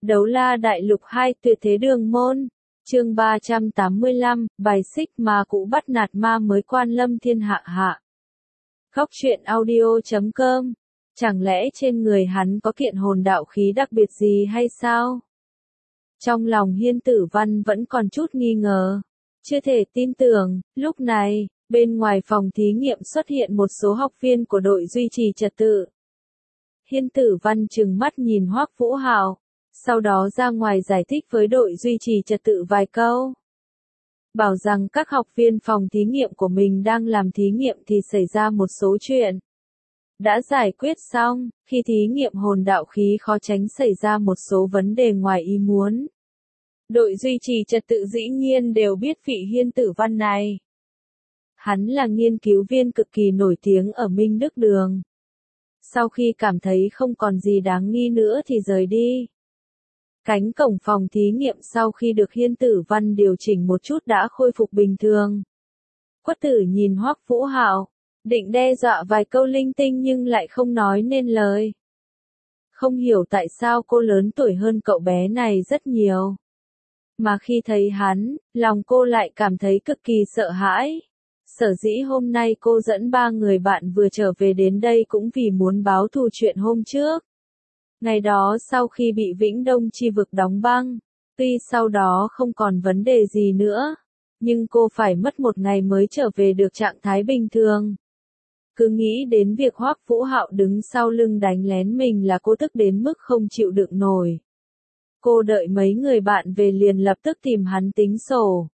Đấu la đại lục 2 tuyệt thế đường môn. Chương 385, bài xích ma cũ bắt nạt ma mới quan lâm thiên hạ hạ. Khóc truyện audio.com. Chẳng lẽ trên người hắn có kiện hồn đạo khí đặc biệt gì hay sao? Trong lòng Hiên Tử Văn vẫn còn chút nghi ngờ. Chưa thể tin tưởng, lúc này, bên ngoài phòng thí nghiệm xuất hiện một số học viên của đội duy trì trật tự. Hiên Tử Văn trừng mắt nhìn Hoắc Vũ Hạo, sau đó ra ngoài giải thích với đội duy trì trật tự vài câu. Bảo rằng các học viên phòng thí nghiệm của mình đang làm thí nghiệm thì xảy ra một số chuyện. Đã giải quyết xong, khi thí nghiệm hồn đạo khí khó tránh xảy ra một số vấn đề ngoài ý muốn. Đội duy trì trật tự dĩ nhiên đều biết vị Hiên Tử Văn này. Hắn là nghiên cứu viên cực kỳ nổi tiếng ở Minh Đức Đường. Sau khi cảm thấy không còn gì đáng nghi nữa thì rời đi. Cánh cổng phòng thí nghiệm sau khi được Hiên Tử Văn điều chỉnh một chút đã khôi phục bình thường. Quất Tử nhìn Hoắc Vũ Hạo, định đe dọa vài câu linh tinh nhưng lại không nói nên lời. Không hiểu tại sao cô lớn tuổi hơn cậu bé này rất nhiều. Mà khi thấy hắn, lòng cô lại cảm thấy cực kỳ sợ hãi. Sở dĩ hôm nay cô dẫn 3 người bạn vừa trở về đến đây cũng vì muốn báo thù chuyện hôm trước. Ngày đó sau khi bị Vĩnh Đông chi vực đóng băng, tuy sau đó không còn vấn đề gì nữa, nhưng cô phải mất một ngày mới trở về được trạng thái bình thường. Cứ nghĩ đến việc Hoắc Vũ Hạo đứng sau lưng đánh lén mình là cô tức đến mức không chịu đựng nổi. Cô đợi mấy người bạn về liền lập tức tìm hắn tính sổ.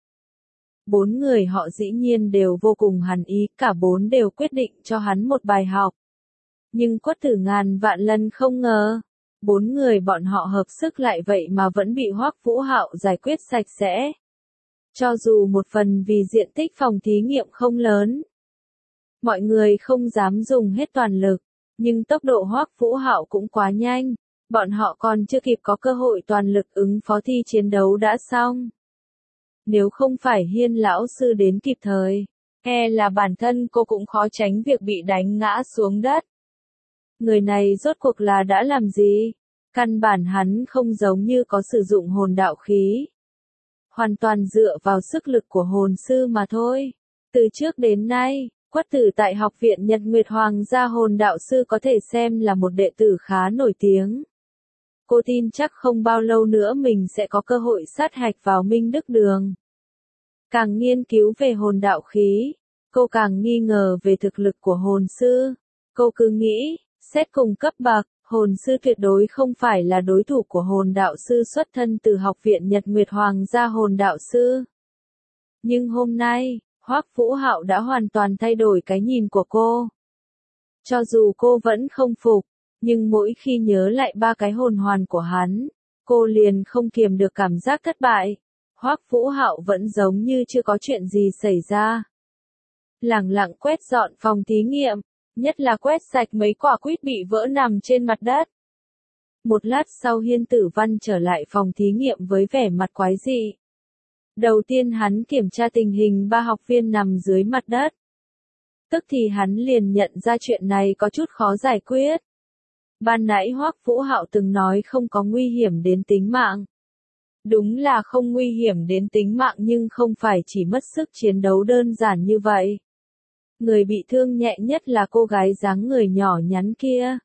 4 người họ dĩ nhiên đều vô cùng hằn ý, cả 4 đều quyết định cho hắn một bài học. Nhưng Quất Tử ngàn vạn lần không ngờ, 4 người bọn họ hợp sức lại vậy mà vẫn bị Hoắc Vũ Hạo giải quyết sạch sẽ. Cho dù một phần vì diện tích phòng thí nghiệm không lớn, mọi người không dám dùng hết toàn lực, nhưng tốc độ Hoắc Vũ Hạo cũng quá nhanh, bọn họ còn chưa kịp có cơ hội toàn lực ứng phó thì chiến đấu đã xong. Nếu không phải Hiên lão sư đến kịp thời, e là bản thân cô cũng khó tránh việc bị đánh ngã xuống đất. Người này rốt cuộc là đã làm gì? Căn bản hắn không giống như có sử dụng hồn đạo khí. Hoàn toàn dựa vào sức lực của hồn sư mà thôi. Từ trước đến nay, Quất Tử tại Học viện Nhật Nguyệt Hoàng gia hồn đạo sư có thể xem là một đệ tử khá nổi tiếng. Cô tin chắc không bao lâu nữa mình sẽ có cơ hội sát hạch vào Minh Đức Đường. Càng nghiên cứu về hồn đạo khí, cô càng nghi ngờ về thực lực của hồn sư. Cô cứ nghĩ, xét cùng cấp bậc, hồn sư tuyệt đối không phải là đối thủ của hồn đạo sư xuất thân từ Học viện Nhật Nguyệt Hoàng gia hồn đạo sư. Nhưng hôm nay, Hoắc Vũ Hạo đã hoàn toàn thay đổi cái nhìn của cô. Cho dù cô vẫn không phục, nhưng mỗi khi nhớ lại 3 cái hồn hoàn của hắn, cô liền không kiềm được cảm giác thất bại. Hoắc Vũ Hạo vẫn giống như chưa có chuyện gì xảy ra. Lẳng lặng quét dọn phòng thí nghiệm, nhất là quét sạch mấy quả quýt bị vỡ nằm trên mặt đất. Một lát sau Hiên Tử Văn trở lại phòng thí nghiệm với vẻ mặt quái dị. Đầu tiên hắn kiểm tra tình hình 3 học viên nằm dưới mặt đất. Tức thì hắn liền nhận ra chuyện này có chút khó giải quyết. Ban nãy Hoắc Vũ Hạo từng nói không có nguy hiểm đến tính mạng. Đúng là không nguy hiểm đến tính mạng nhưng không phải chỉ mất sức chiến đấu đơn giản như vậy. Người bị thương nhẹ nhất là cô gái dáng người nhỏ nhắn kia.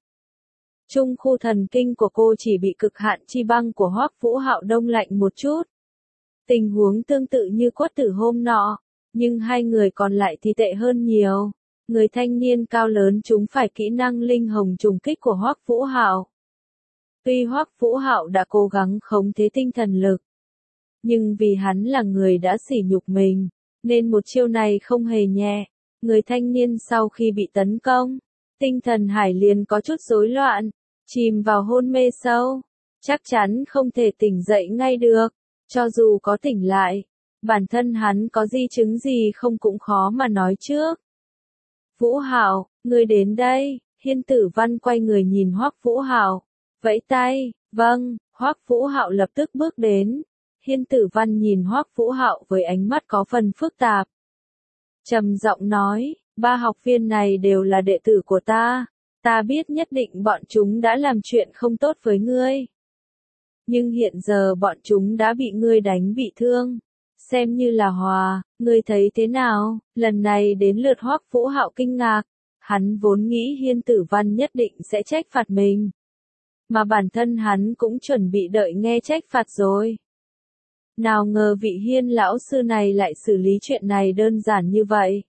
Trung khu thần kinh của cô chỉ bị cực hạn chi băng của Hoắc Vũ Hạo đông lạnh một chút. Tình huống tương tự như Quất Tử hôm nọ, nhưng 2 người còn lại thì tệ hơn nhiều. Người thanh niên cao lớn chúng phải kỹ năng linh hồng trùng kích của Hoắc Vũ Hạo. Tuy Hoắc Vũ Hạo đã cố gắng khống chế tinh thần lực, nhưng vì hắn là người đã sỉ nhục mình, nên một chiêu này không hề nhẹ. Người thanh niên sau khi bị tấn công, tinh thần hải liền có chút rối loạn, chìm vào hôn mê sâu, chắc chắn không thể tỉnh dậy ngay được. Cho dù có tỉnh lại, bản thân hắn có di chứng gì không cũng khó mà nói trước. Vũ Hạo, ngươi đến đây. Hiên Tử Văn quay người nhìn Hoắc Vũ Hạo, vẫy tay. Vâng. Hoắc Vũ Hạo lập tức bước đến. Hiên Tử Văn nhìn Hoắc Vũ Hạo với ánh mắt có phần phức tạp. Trầm giọng nói, 3 học viên này đều là đệ tử của ta. Ta biết nhất định bọn chúng đã làm chuyện không tốt với ngươi. nhưng hiện giờ bọn chúng đã bị ngươi đánh bị thương. Xem như là hòa, ngươi thấy thế nào? Lần này đến lượt Hoắc Vũ Hạo kinh ngạc. Hắn vốn nghĩ Hiên Tử Văn nhất định sẽ trách phạt mình. Mà bản thân hắn cũng chuẩn bị đợi nghe trách phạt rồi. Nào ngờ vị Hiên lão sư này lại xử lý chuyện này đơn giản như vậy.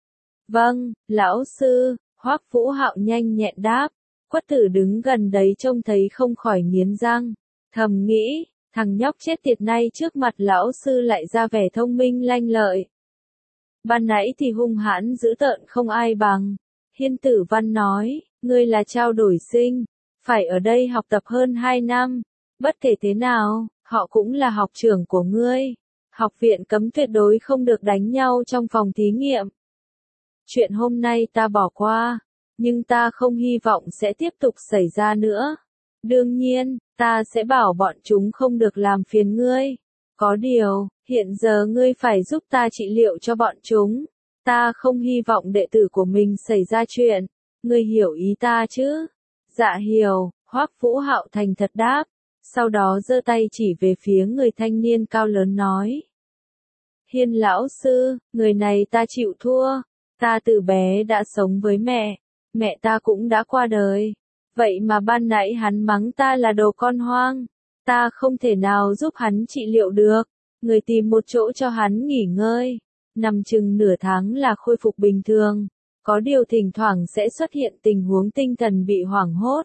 Vâng, lão sư, Hoắc Vũ Hạo nhanh nhẹn đáp. Quất Tử đứng gần đấy trông thấy không khỏi nghiến răng, thầm nghĩ, thằng nhóc chết tiệt này trước mặt lão sư lại ra vẻ thông minh lanh lợi. Ban nãy thì hung hãn dữ tợn không ai bằng. Hiên Tử Văn nói, ngươi là trao đổi sinh, phải ở đây học tập hơn 2 năm. Bất kể thế nào, họ cũng là học trưởng của ngươi. Học viện cấm tuyệt đối không được đánh nhau trong phòng thí nghiệm. Chuyện hôm nay ta bỏ qua, nhưng ta không hy vọng sẽ tiếp tục xảy ra nữa. Đương nhiên, ta sẽ bảo bọn chúng không được làm phiền ngươi. Có điều, hiện giờ ngươi phải giúp ta trị liệu cho bọn chúng. Ta không hy vọng đệ tử của mình xảy ra chuyện. Ngươi hiểu ý ta chứ? Dạ hiểu, Hoắc Vũ Hạo thành thật đáp. Sau đó giơ tay chỉ về phía người thanh niên cao lớn nói. Hiên lão sư, người này ta chịu thua. Ta từ bé đã sống với mẹ ta cũng đã qua đời. Vậy mà ban nãy hắn mắng ta là đồ con hoang. Ta không thể nào giúp hắn trị liệu được. Người tìm một chỗ cho hắn nghỉ ngơi. Nằm chừng nửa tháng là khôi phục bình thường. Có điều thỉnh thoảng sẽ xuất hiện tình huống tinh thần bị hoảng hốt.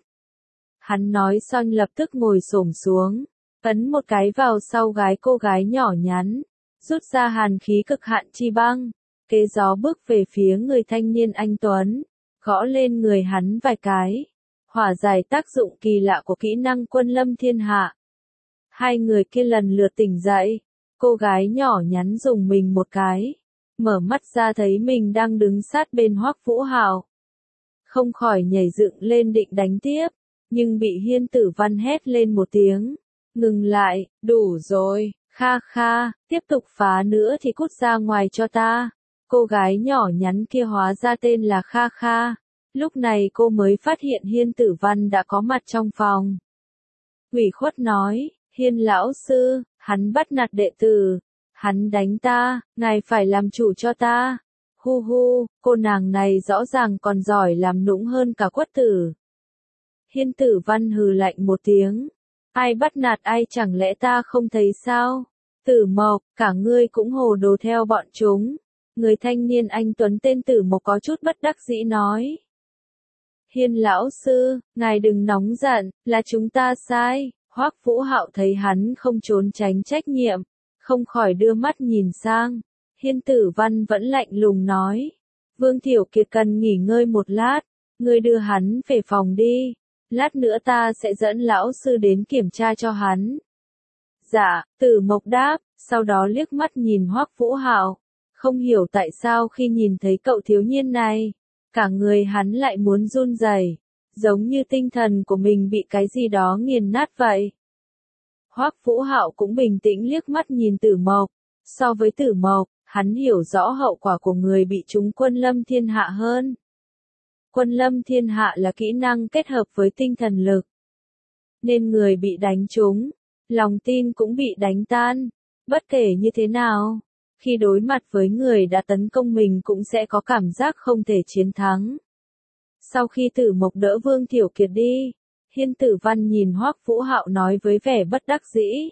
Hắn nói xong lập tức ngồi xổm xuống, ấn một cái vào sau gái cô gái nhỏ nhắn, rút ra hàn khí cực hạn chi băng, kế gió bước về phía người thanh niên anh tuấn, gõ lên người hắn vài cái, hỏa giải tác dụng kỳ lạ của kỹ năng Quân Lâm Thiên Hạ. Hai người kia lần lượt tỉnh dậy, cô gái nhỏ nhắn dùng mình một cái, mở mắt ra thấy mình đang đứng sát bên Hoắc Vũ Hạo, không khỏi nhảy dựng lên định đánh tiếp. Nhưng bị Hiên Tử Văn hét lên một tiếng. Ngừng lại, đủ rồi, kha kha, tiếp tục phá nữa thì cút ra ngoài cho ta. Cô gái nhỏ nhắn kia hóa ra tên là Kha Kha. Lúc này cô mới phát hiện Hiên Tử Văn đã có mặt trong phòng. Ủy khuất nói, Hiên lão sư, hắn bắt nạt đệ tử. Hắn đánh ta, ngài phải làm chủ cho ta. Hu hu, cô nàng này rõ ràng còn giỏi làm nũng hơn cả Quất Tử. Hiên Tử Văn hừ lạnh một tiếng. Ai bắt nạt ai chẳng lẽ ta không thấy sao? Tử Mộc, cả ngươi cũng hồ đồ theo bọn chúng. Người thanh niên anh tuấn tên Tử Mộc có chút bất đắc dĩ nói. Hiên lão sư, ngài đừng nóng giận, là chúng ta sai. Hoắc Vũ Hạo thấy hắn không trốn tránh trách nhiệm, không khỏi đưa mắt nhìn sang. Hiên Tử Văn vẫn lạnh lùng nói. Vương Thiểu Kiệt cần nghỉ ngơi một lát, ngươi đưa hắn về phòng đi. Lát nữa ta sẽ dẫn lão sư đến kiểm tra cho hắn. Dạ, Tử Mộc đáp, sau đó liếc mắt nhìn Hoắc Vũ Hạo, không hiểu tại sao khi nhìn thấy cậu thiếu niên này, cả người hắn lại muốn run rẩy, giống như tinh thần của mình bị cái gì đó nghiền nát vậy. Hoắc Vũ Hạo cũng bình tĩnh liếc mắt nhìn Tử Mộc, so với Tử Mộc, hắn hiểu rõ hậu quả của người bị trúng Quân Lâm Thiên Hạ hơn. Quân Lâm Thiên Hạ là kỹ năng kết hợp với tinh thần lực. Nên người bị đánh trúng, lòng tin cũng bị đánh tan. Bất kể như thế nào, khi đối mặt với người đã tấn công mình cũng sẽ có cảm giác không thể chiến thắng. Sau khi Tử Mộc đỡ Vương Thiểu Kiệt đi, Hiên Tử Văn nhìn Hoắc Vũ Hạo nói với vẻ bất đắc dĩ.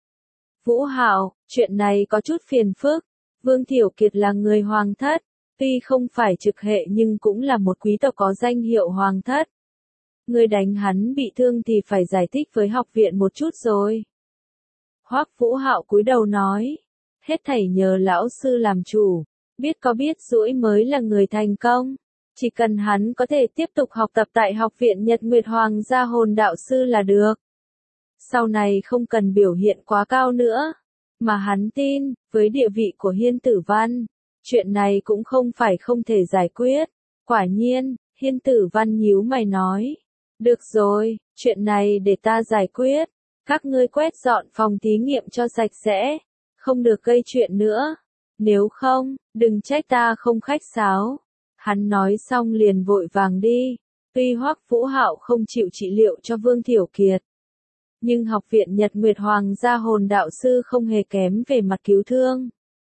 Vũ Hạo, chuyện này có chút phiền phức. Vương Thiểu Kiệt là người hoàng thất. Tuy không phải trực hệ nhưng cũng là một quý tộc có danh hiệu hoàng thất. Người đánh hắn bị thương thì phải giải thích với học viện một chút rồi. Hoắc Vũ Hạo cúi đầu nói. Hết thảy nhờ lão sư làm chủ. Biết Duỗi mới là người thành công. Chỉ cần hắn có thể tiếp tục học tập tại học viện Nhật Nguyệt Hoàng gia hồn đạo sư là được. Sau này không cần biểu hiện quá cao nữa. Mà hắn tin, với địa vị của Hiên Tử Văn, chuyện này cũng không phải không thể giải quyết. Quả nhiên, Hiên Tử Văn nhíu mày nói. Được rồi, chuyện này để ta giải quyết. Các ngươi quét dọn phòng thí nghiệm cho sạch sẽ. Không được gây chuyện nữa. Nếu không, đừng trách ta không khách sáo. Hắn nói xong liền vội vàng đi. Tuy Hoắc Vũ Hạo không chịu trị liệu cho Vương Thiểu Kiệt, Nhưng học viện Nhật Nguyệt Hoàng gia hồn đạo sư không hề kém về mặt cứu thương.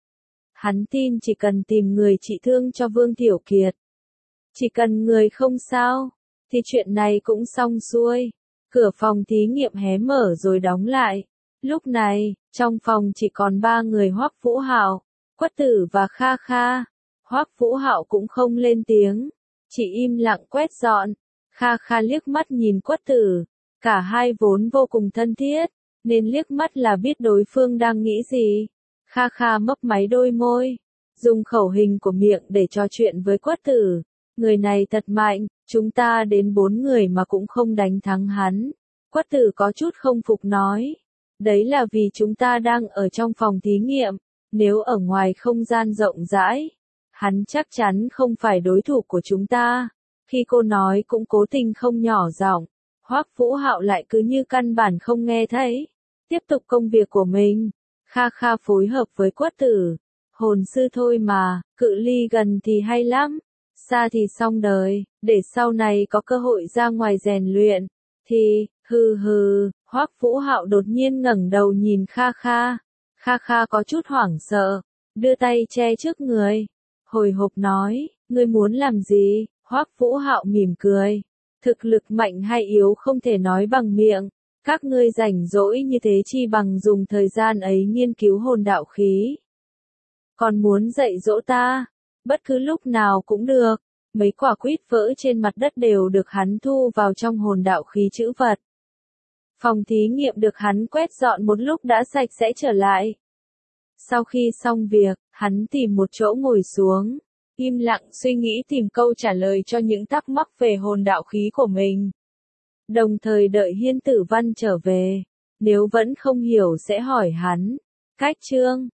Hắn tin chỉ cần tìm người trị thương cho Vương Tiểu Kiệt. Chỉ cần người không sao, thì chuyện này cũng xong xuôi. Cửa phòng thí nghiệm hé mở rồi đóng lại. Lúc này, trong phòng chỉ còn 3 người Hoắc Vũ Hạo, Quất Tử và Kha Kha. Hoắc Vũ Hạo cũng không lên tiếng, chỉ im lặng quét dọn. Kha Kha liếc mắt nhìn Quất Tử, cả hai vốn vô cùng thân thiết, nên liếc mắt là biết đối phương đang nghĩ gì. Kha Kha mấp máy đôi môi, dùng khẩu hình của miệng để trò chuyện với Quất Tử. Người này thật mạnh, chúng ta đến 4 người mà cũng không đánh thắng hắn. Quất Tử có chút không phục nói. Đấy là vì chúng ta đang ở trong phòng thí nghiệm, nếu ở ngoài không gian rộng rãi, hắn chắc chắn không phải đối thủ của chúng ta. Khi cô nói cũng cố tình không nhỏ giọng, Hoắc Vũ Hạo lại cứ như căn bản không nghe thấy. Tiếp tục công việc của mình, Kha Kha phối hợp với Quất Tử. Hồn sư thôi mà, cự ly gần thì hay lắm, xa thì xong đời, để sau này có cơ hội ra ngoài rèn luyện, thì, hừ hừ. Hoắc Vũ Hạo đột nhiên ngẩng đầu nhìn Kha Kha. Kha Kha có chút hoảng sợ, đưa tay che trước người, hồi hộp nói, ngươi muốn làm gì? Hoắc Vũ Hạo mỉm cười, thực lực mạnh hay yếu không thể nói bằng miệng, các ngươi rảnh rỗi như thế chi bằng dùng thời gian ấy nghiên cứu hồn đạo khí. Còn muốn dạy dỗ ta, bất cứ lúc nào cũng được. Mấy quả quýt vỡ trên mặt đất đều được hắn thu vào trong hồn đạo khí trữ vật. Phòng thí nghiệm được hắn quét dọn một lúc đã sạch sẽ trở lại. Sau khi xong việc, hắn tìm một chỗ ngồi xuống, im lặng suy nghĩ tìm câu trả lời cho những thắc mắc về hồn đạo khí của mình. Đồng thời đợi Hiên Tử Văn trở về, nếu vẫn không hiểu sẽ hỏi hắn. Cách chương